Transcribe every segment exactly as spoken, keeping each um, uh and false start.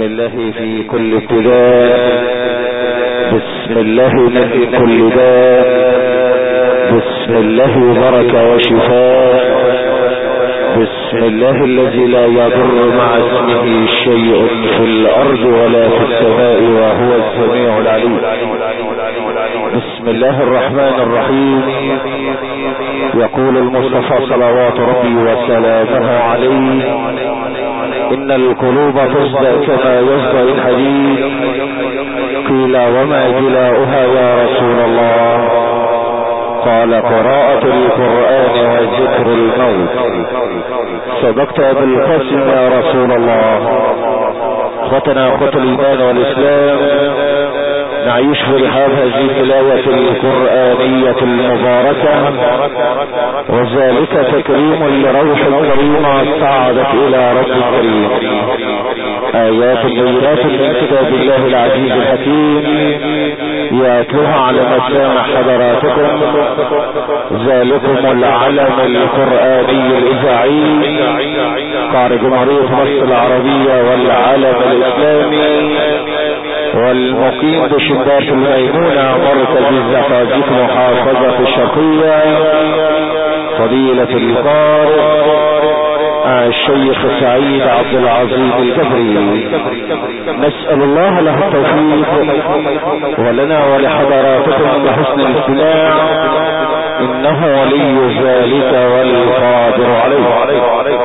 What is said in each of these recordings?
الله في كل ابتداء، بسم الله نفي كل داء، بسم الله بركة وشفاء، بسم الله الذي لا يضر مع اسمه شيء في الارض ولا في السماء وهو السميع العليم. بسم الله الرحمن الرحيم. يقول المصطفى صلوات ربي وسلامه عليه: ان القلوب تصدأ كما يصدأ الحديد. قيل وما جلاؤها يا رسول الله؟ قال قراءة القرآن وذكر الموت. صدقت بالقسم يا رسول الله. اخوتنا اخوة الايمان والاسلام، نعيش في رحاب هذه التلاوة القرآنية المباركة، وذلك تكريم لروح الكريم صعدت الى رب الكريم. ايات بينات من كتاب الله العزيز الحكيم يتلوها على مسامع حضراتكم. ذلكم العلم القرآني الاذاعي قارئ جمهورية مصر العربية والعلم الاسلامي والمقيم بشباك الميمونة مركز الزقازيق محافظة الشرقية، فضيلة القارئ الشيخ سعيد عبد العظيم الجبري. نسأل الله له التوفيق ولنا ولحضراتكم بحسن الاستماع، انه ولي ذلك والقادر عليه.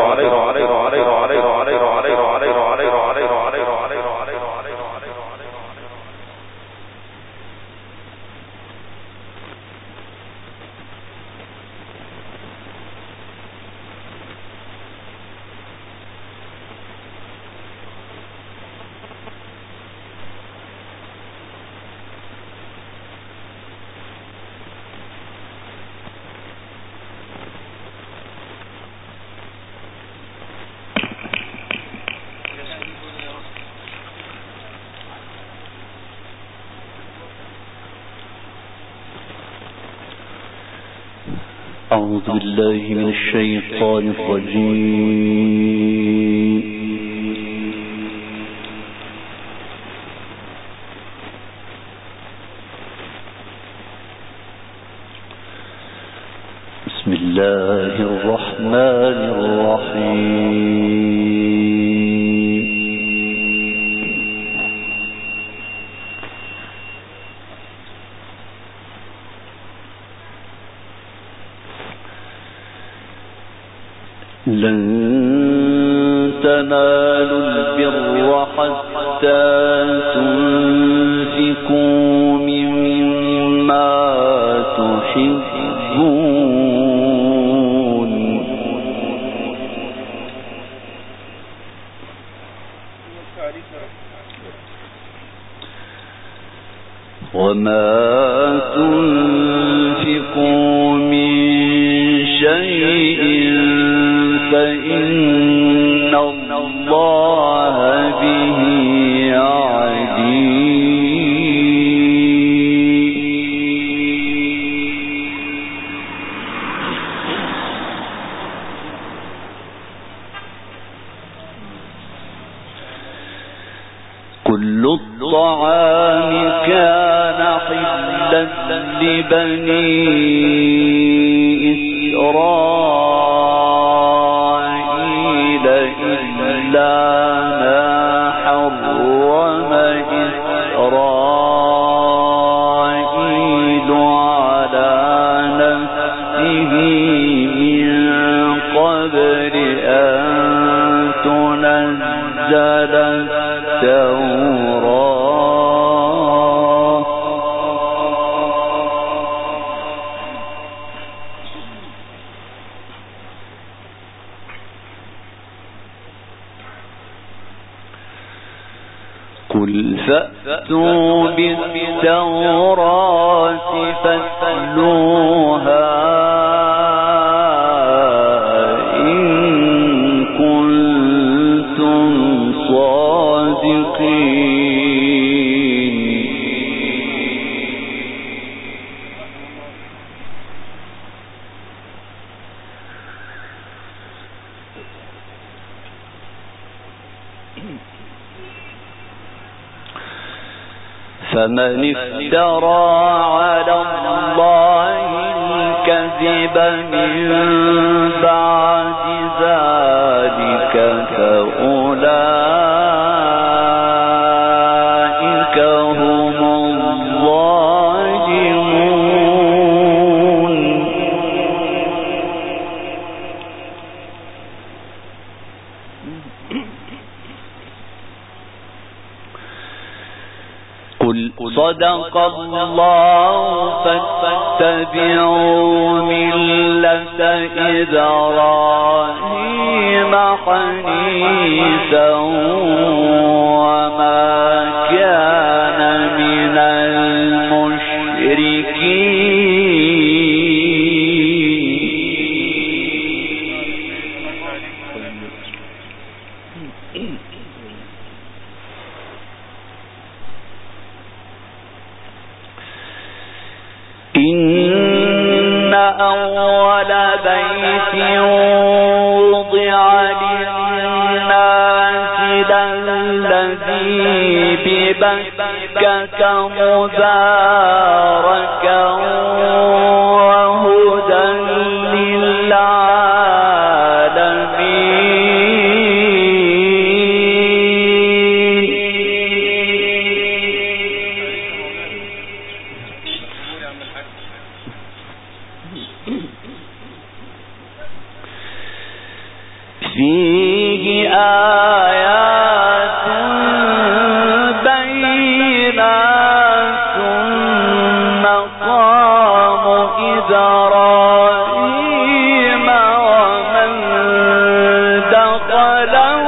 أعوذ بالله من الشيطان الرجيم. بسم الله الرحمن الرحيم. لن تنالوا البر حتى تنفقوا مما تحبون. وما تنفقوا من شيء فإن الله به عليم. كل الطعام كان حلا لبني إسرائيل إلا ما حرم إسرائيل على نفسه من قبل أن تنزل التوراة. قل فأتوا بالتوراة فاتلوها إن كنتم صادقين. فمن افترى على الله الكذب من بعد ذلك فأولئك هم الظالمون. قل صدق الله فاتبعوا ملة إبراهيم حنيفا وما كان من المشركين. إن أول بيت وضع للناس للذي ببكة مباركا وهدى فيه آيات بينات مقام إبراهيم ومن دخله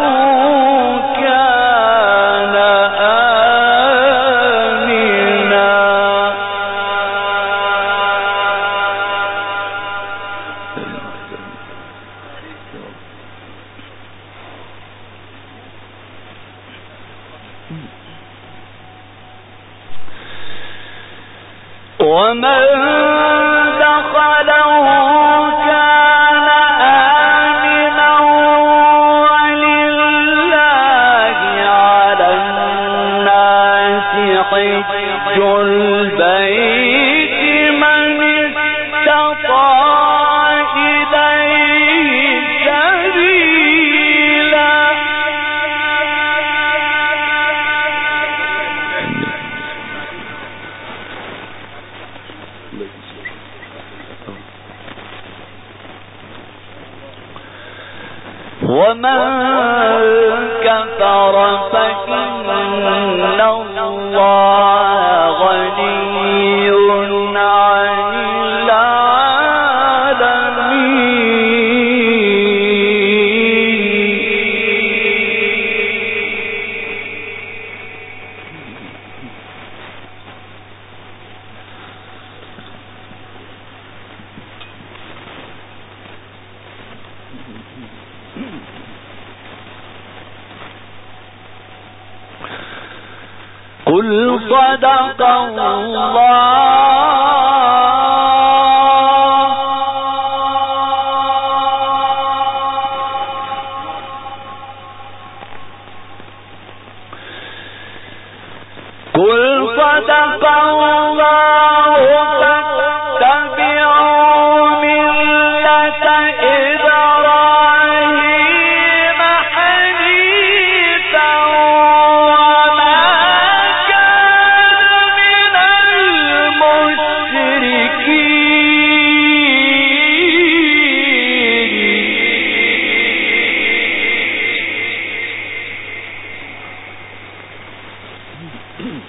كان آمنا. ومن دخله كان آمنا ولله على الناس حج البيت من استطاع إليه سبيلا. ومن كفر فإن الله غني عن قل صدق الله قل صدق الله فاتبعوا ملة إبراهيم حنيفا وما كان من المشركين.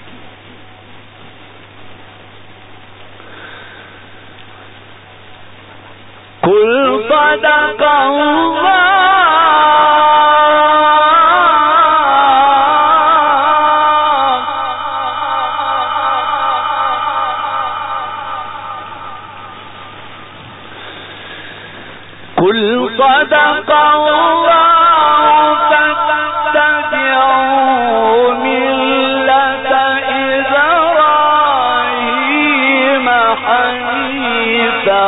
قل صدق الله قل صدق الله فاتبعوا ملة إبراهيم حنيفا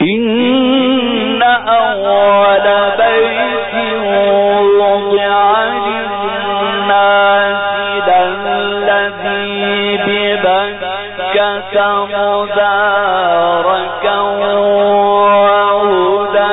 إن أول بيت وضع للناس للذي ببكة مباركا وهدى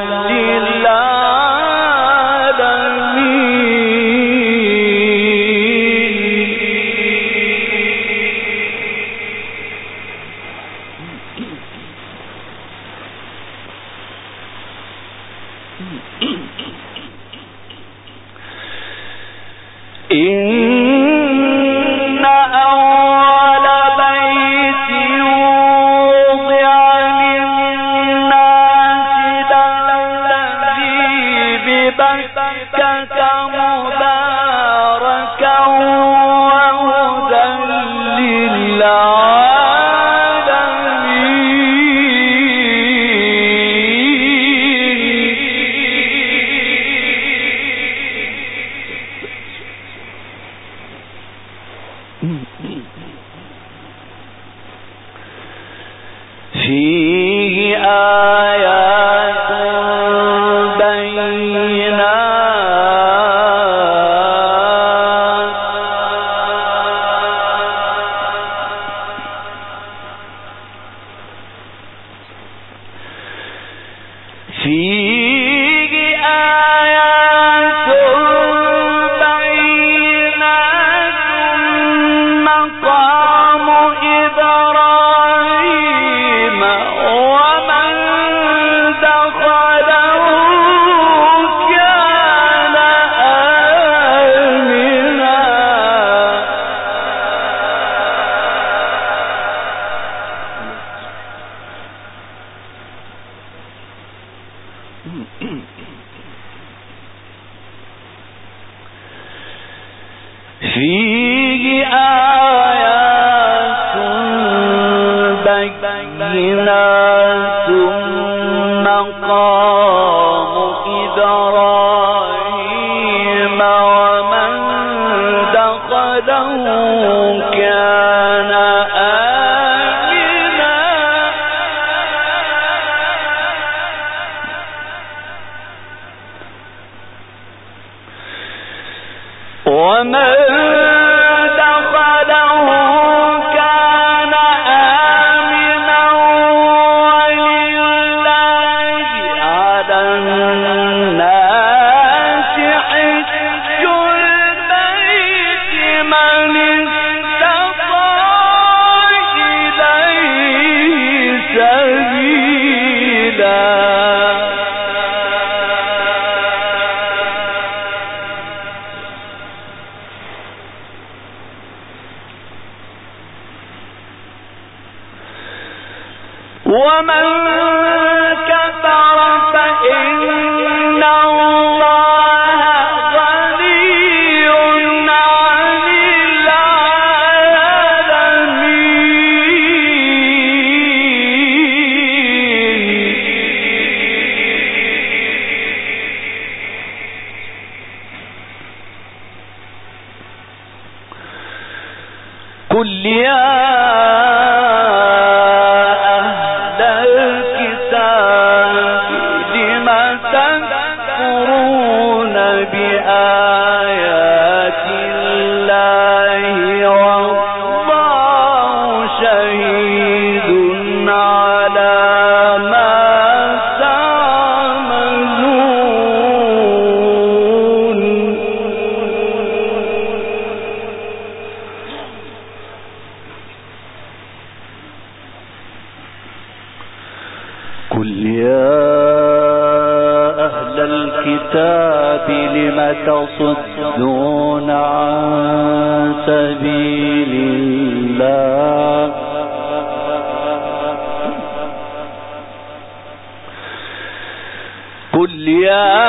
إن أول بيت وضع للناس للذي ببكة مباركا وهدى فيه آيات بينات فيه آيات بينات مقام إبراهيم ومن دخله كان آمنا فيه آيات بينات مقام إبراهيم ومن دخله كان آمنا ومن دخله كان آمنا ولله على الناس حج البيت من استطاع إليه سبيلا ومن كفر فإن الله غني عن العالمين قل يا بآيات الله والله شهيد على ما تعملون قل يا أهل الكتاب لم تصدون عن سبيل الله قل يا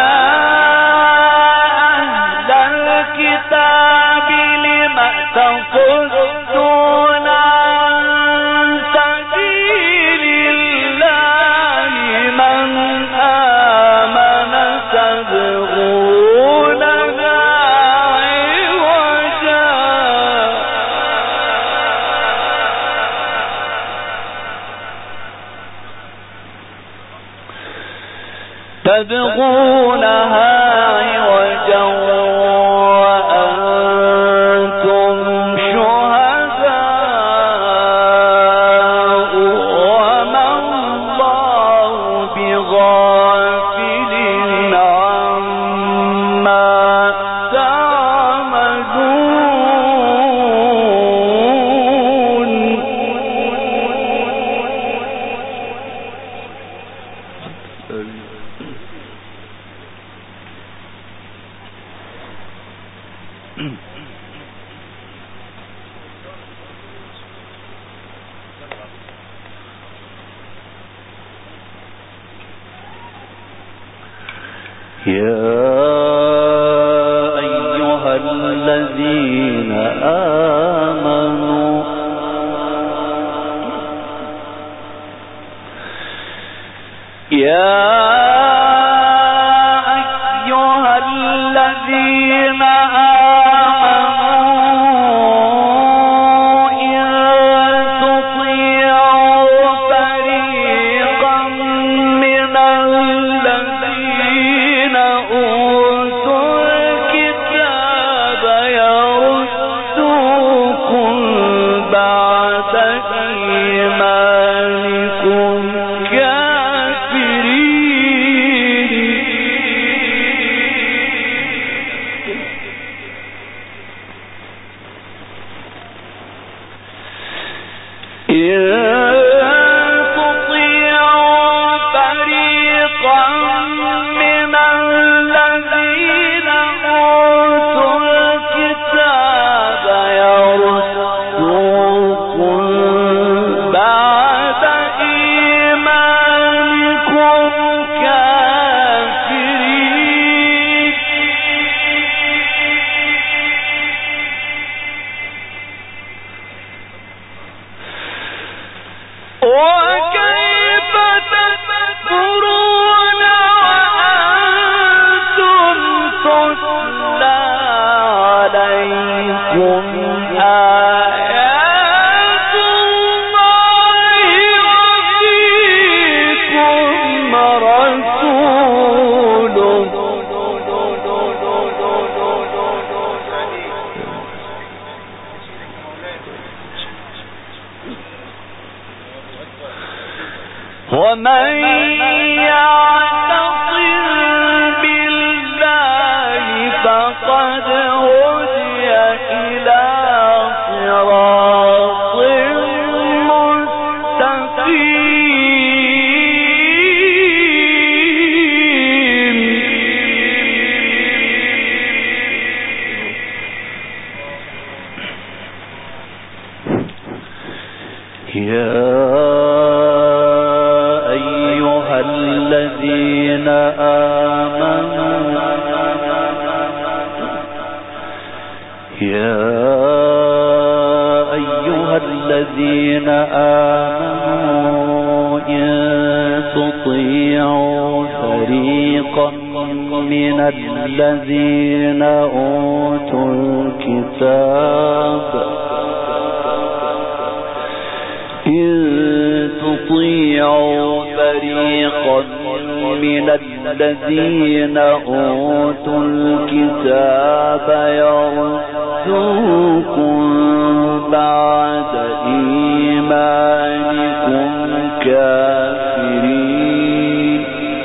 أهل الكتاب لم تصدون عن سبيل الله من آمن تبغونها عوجا تبغونها عوجا وأنتم شهداء وما الله بغافل عما تعملون. يا أيها الذين آمنوا يا أيها الذين آمنوا إن تطيعوا فريقا من الذين أوتوا الكتاب يردوكم بعد إيمانكم ومن يعتصم بالله فقد هدي إلى صراط مستقيم. يا الذين آمنوا يا أيها الذين آمنوا إن تطيعوا فريقا من الذين أوتوا الكتاب إن تطيعوا فريقا من الذين أوتوا الكتاب يردوكم بعد إيمانكم كافرين.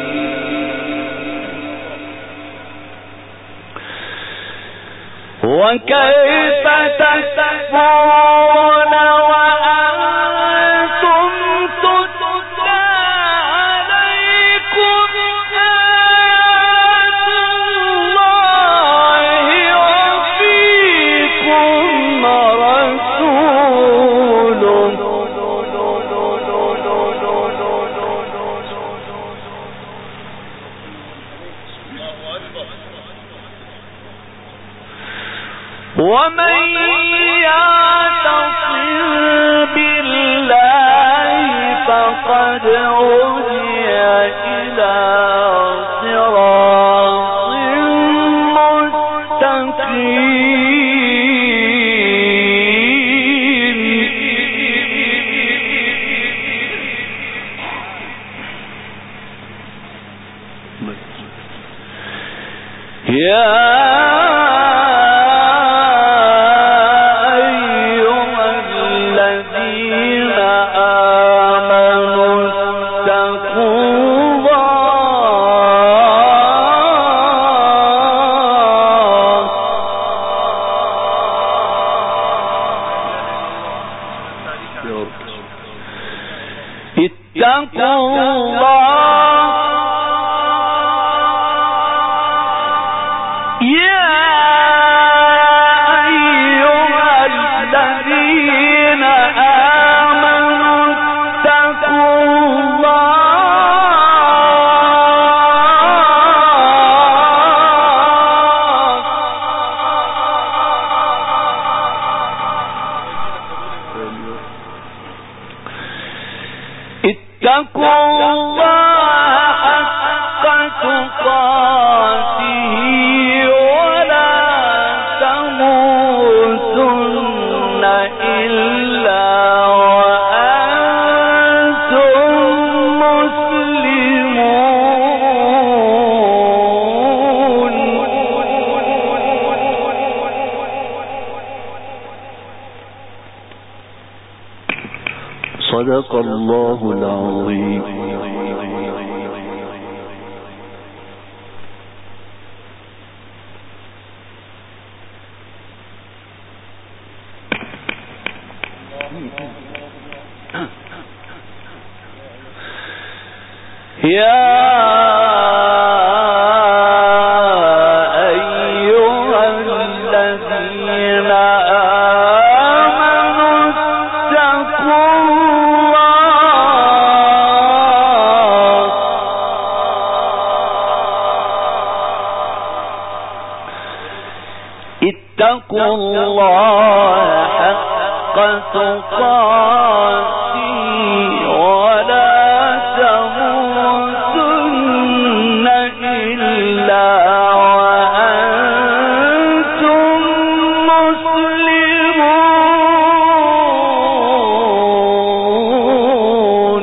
وكيف تكفرون وأنتم تتلى عليكم آيات الله وفيكم رسوله ومن يعتصم بالله فقد هدي إلى صراط مستقيم. اتقوا الله يا أيها الذين آمنوا اتقوا الله اتقوا الله حق تقاته ولا تموتن إلا وأنتم مسلمون. صدق الله العظيم. يا أيها الذين آمنوا اتقوا الله اتقوا الله حق تقاته ولا تموتن إلا وأنتم مسلمون.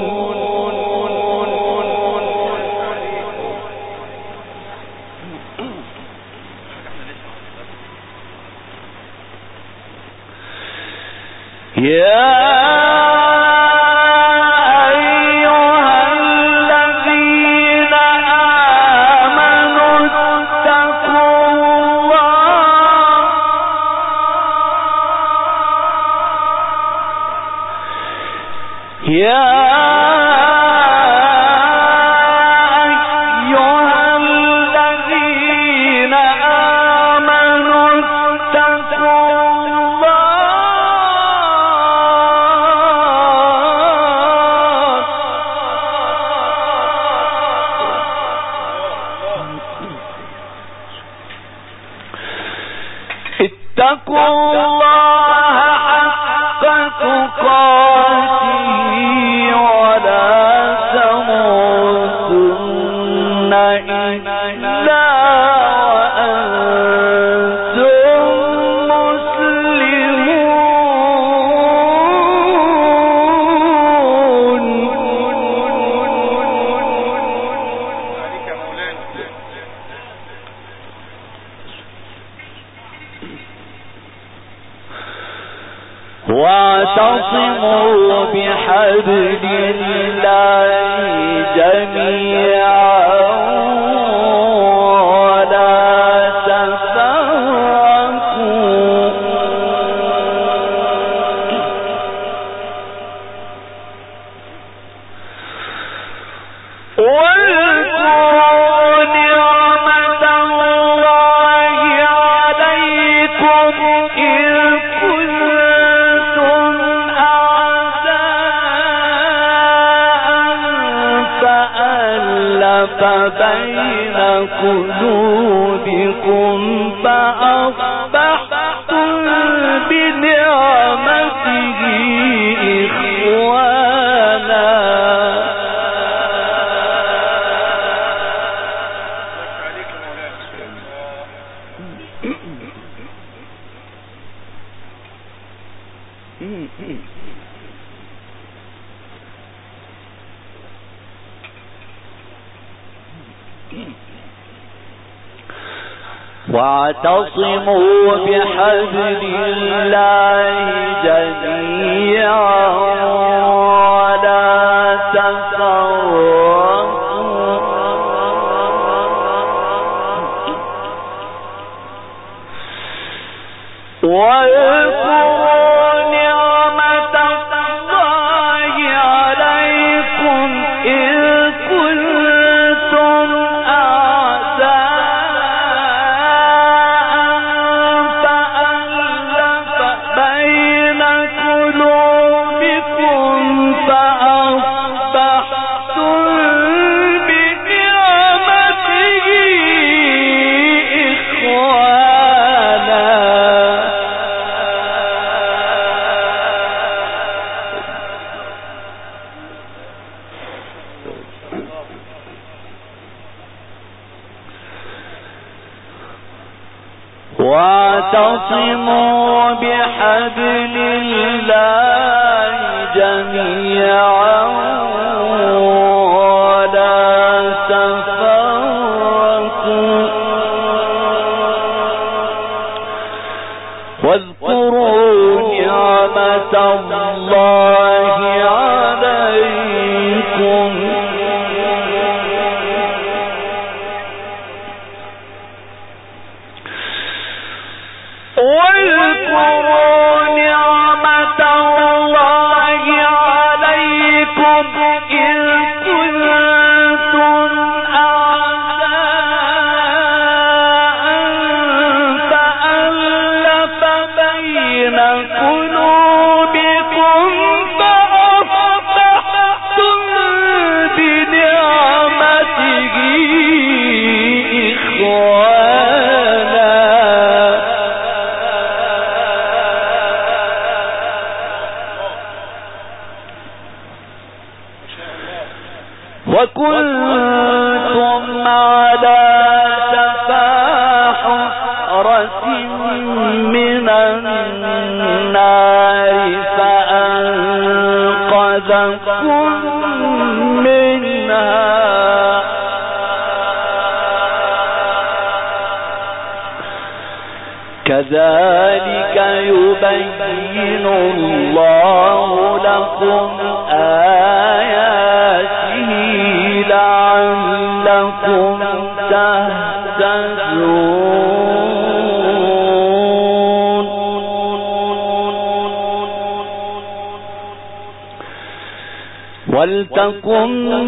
يا يا أيها الذين آمنوا اتقوا الله اتقوا الله حق تقاته ولا تموتن إلا وأنتم مسلمون. واعتصموا بحبل الله جميعا ولا تفرقوا واذكروا نعمة الله عليكم إذ كنتم فألف بين قلوبكم فأصبحتم بنعمته إخوانا واعتصموا بحبل الله جميعا ولا تفرقوا واذكروا نعمة الله عليكم واعتصموا بحبل الله جميعا ولا تفرقوا واذكروا نعمة الله عليكم واذكروا نعمة الله عليكم إذ كنتم أعداء فألف بين قلوبكم فأصبحتم بنعمته إخوانا وكنتم على شفا حفرة من النار فأنقذكم منها كذلك يبين الله لكم آياته لعلكم تهتدون ولتكن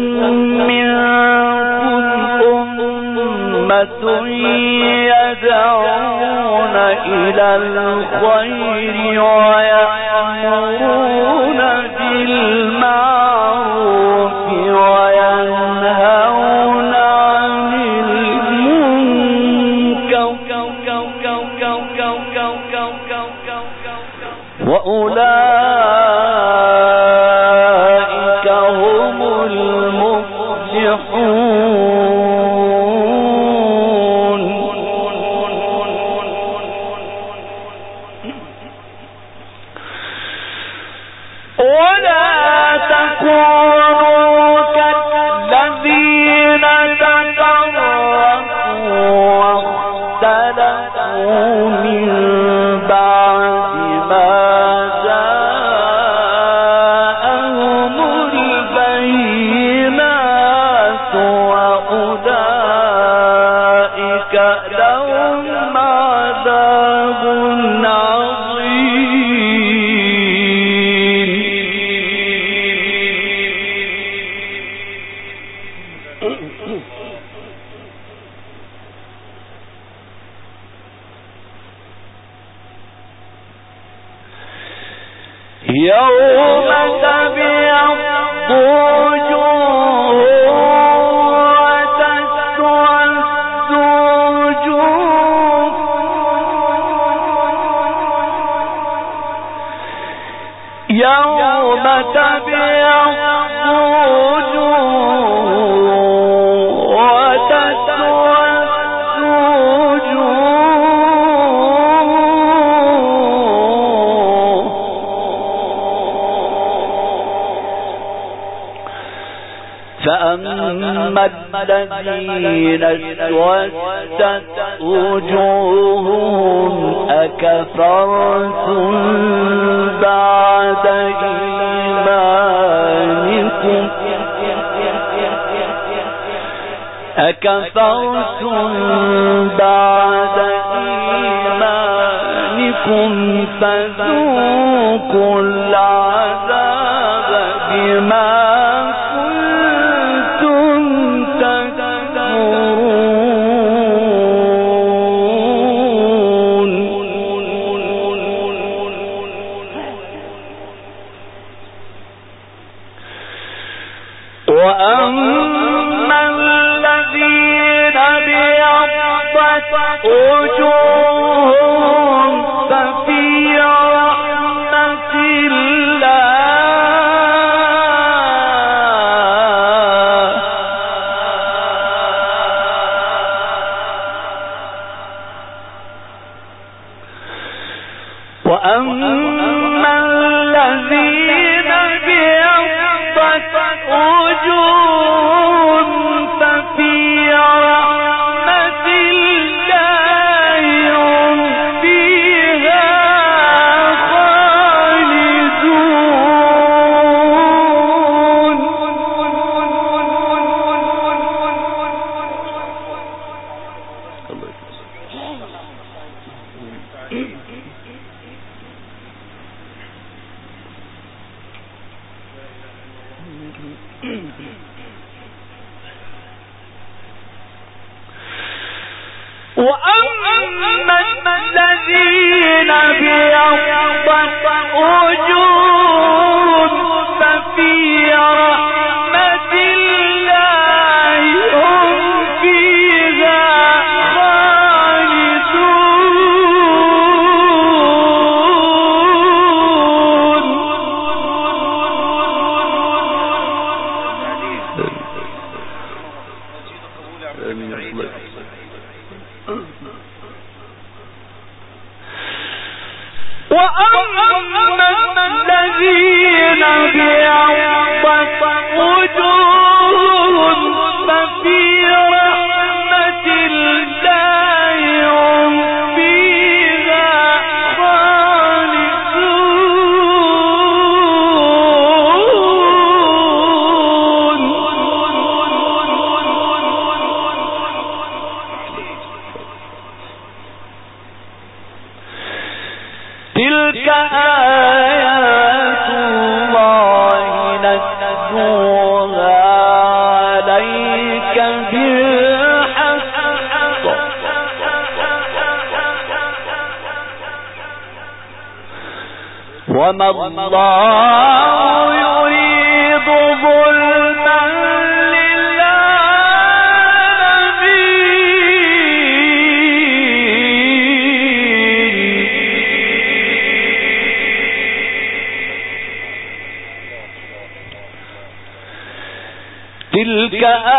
منكم أمة يدعون إلى الخير ويأمرون بالمعروف وينهون عن المنكر وأولئك هم المفلحون ولا تكونوا كالذين تفرقوا واختلفوا من بعد ما جاءهم البينات وأولئك لهم عذاب يوم تبيض وجوه وتسود وجوه يوم تبيض وجوه وتسود فأما الذين اسودت وجوههم أكفرتم بعد إيمانكم أكفرتم بعد إيمانكم فذوقوا العذاب بما وأما الذين ابيضت وجوههم ففي رحمة الله وأما الذين ابيضت وجوههم ففي رحمة الله هم فيها خالدون. وأما الذين ابيضت وجوههم ففي رحمة الله هم فيها خالدون. وأما الذين ابيضت وجوههم ففي رحمة الله هم فيها خالدون. تلك آيات الله نتلوها عليك بالحق وما الله يريد ظلما تلك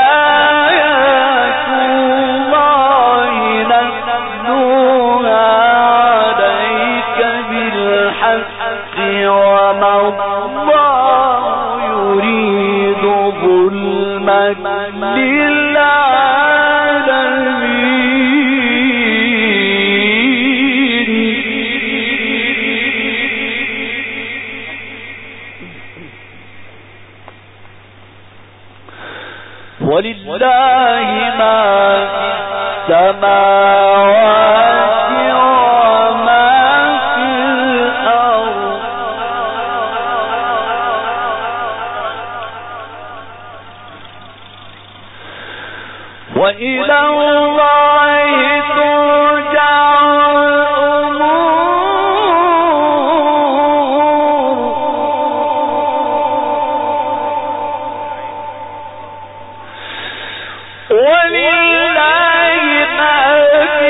آيات الله نتلوها عليك بالحق وما الله يريد ظلما ولله ما في السماوات وما في الأرض وإلى الله ترجع ولله ما في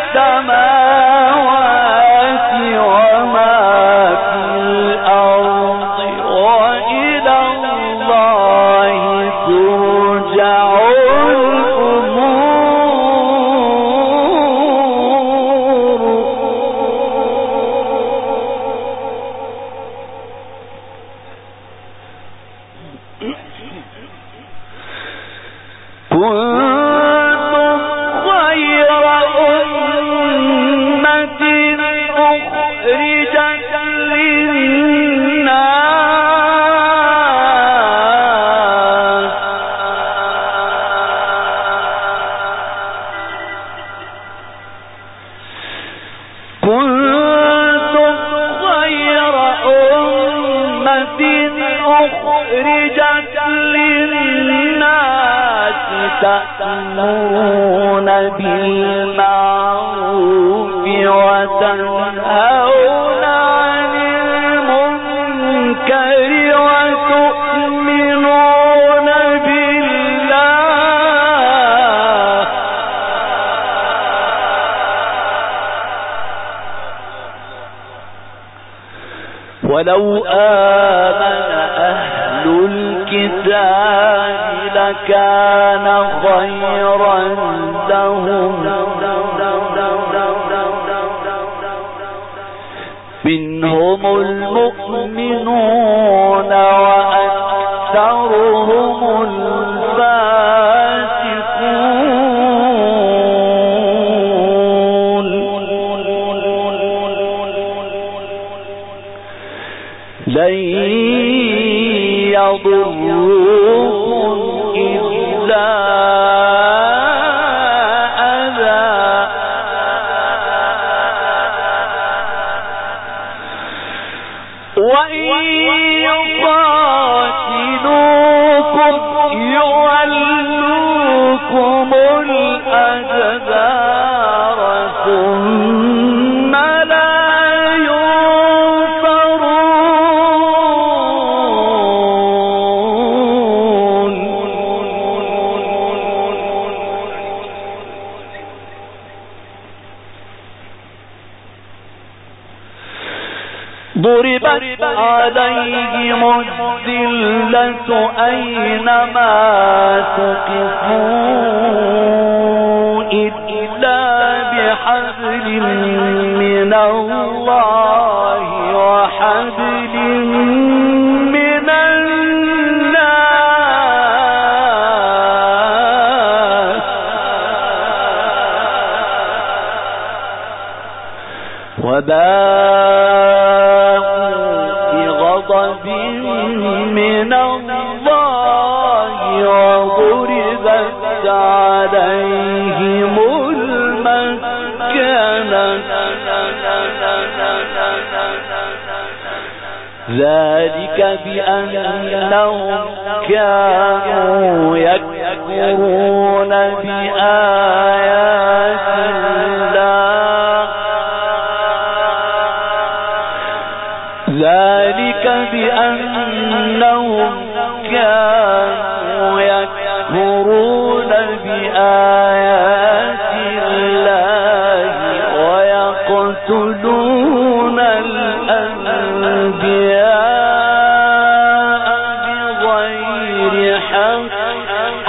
السماوات وما في الأرض وإلى الله ترجع كنتم خير أمة أخرجت للناس كنتم خير أمة أخرجت للناس تأمرون بالمعروف وتنهون عن المنكر وتؤمنون بالله ولو آمن أهل الكتاب لكان خيرا لهم منهم المؤمنون وأكثرهم الفاسقون لن يضروكم إلا وإن يقاتلوكم يولوكم الأدبار ثم لا ينصرون ضربت عليهم الذلة أينما تقفوا إلا بحبل من الله وحبل من الناس وباءوا بغضب من الله وضربت عليهم المسكنة ذلك بأنهم كانوا يكفرون بآيات الله ذلك بأنهم كانوا يكفرون بآيات الله ويقتلون الأنبياء بغير حق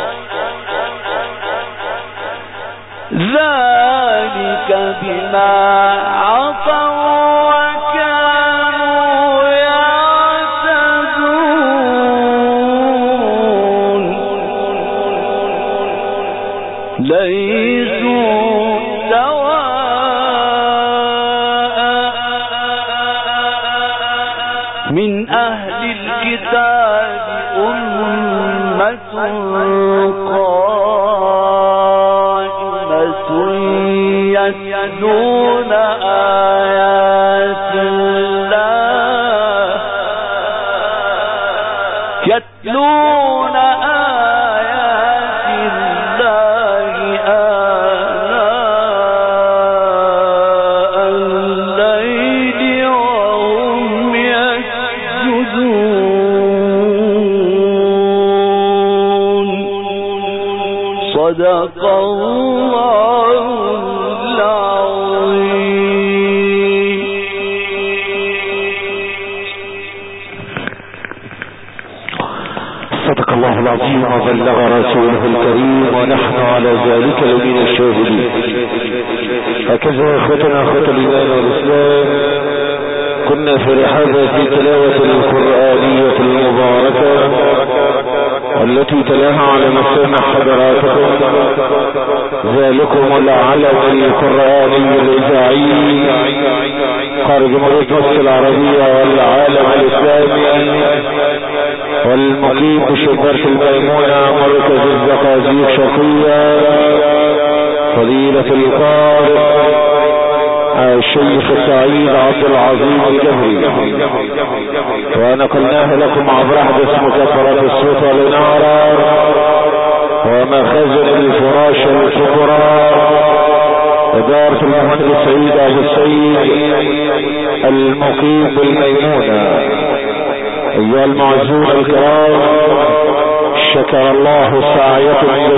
ذلك بما عصوا ليسوا سواء من أهل الكتاب أمة قائمة يتلون آيات الله يتلون آيات الله آناء الليل وهم يسجدون صدق الله العظيم. صدق الله العظيم وبلغ رسوله الكريم ونحن على ذلك لمن الشاهدين. هكذا اخوتنا اخوة الايمان والاسلام كنا في رحابة في تلاوة القرآنية المباركة التي تلاها على مسامع حضراتكم ذلكم العلم القرآني الإذاعي خارج مريض مصر العربية والعالم الإسلامي والمقيم بشبرة الميمونة مركز الزقازيق شرقية فضيلة القارئ الشيخ السعيد عبد العظيم الجهري، ونقلناها لكم عبر احدث مكفرات الصوت والنار ومخازن الفراش الكبرى إدارة المهندس سعيد أبو السيد المقيم بالميمونة. أيها المعزون الكرام، شكر الله سعيكم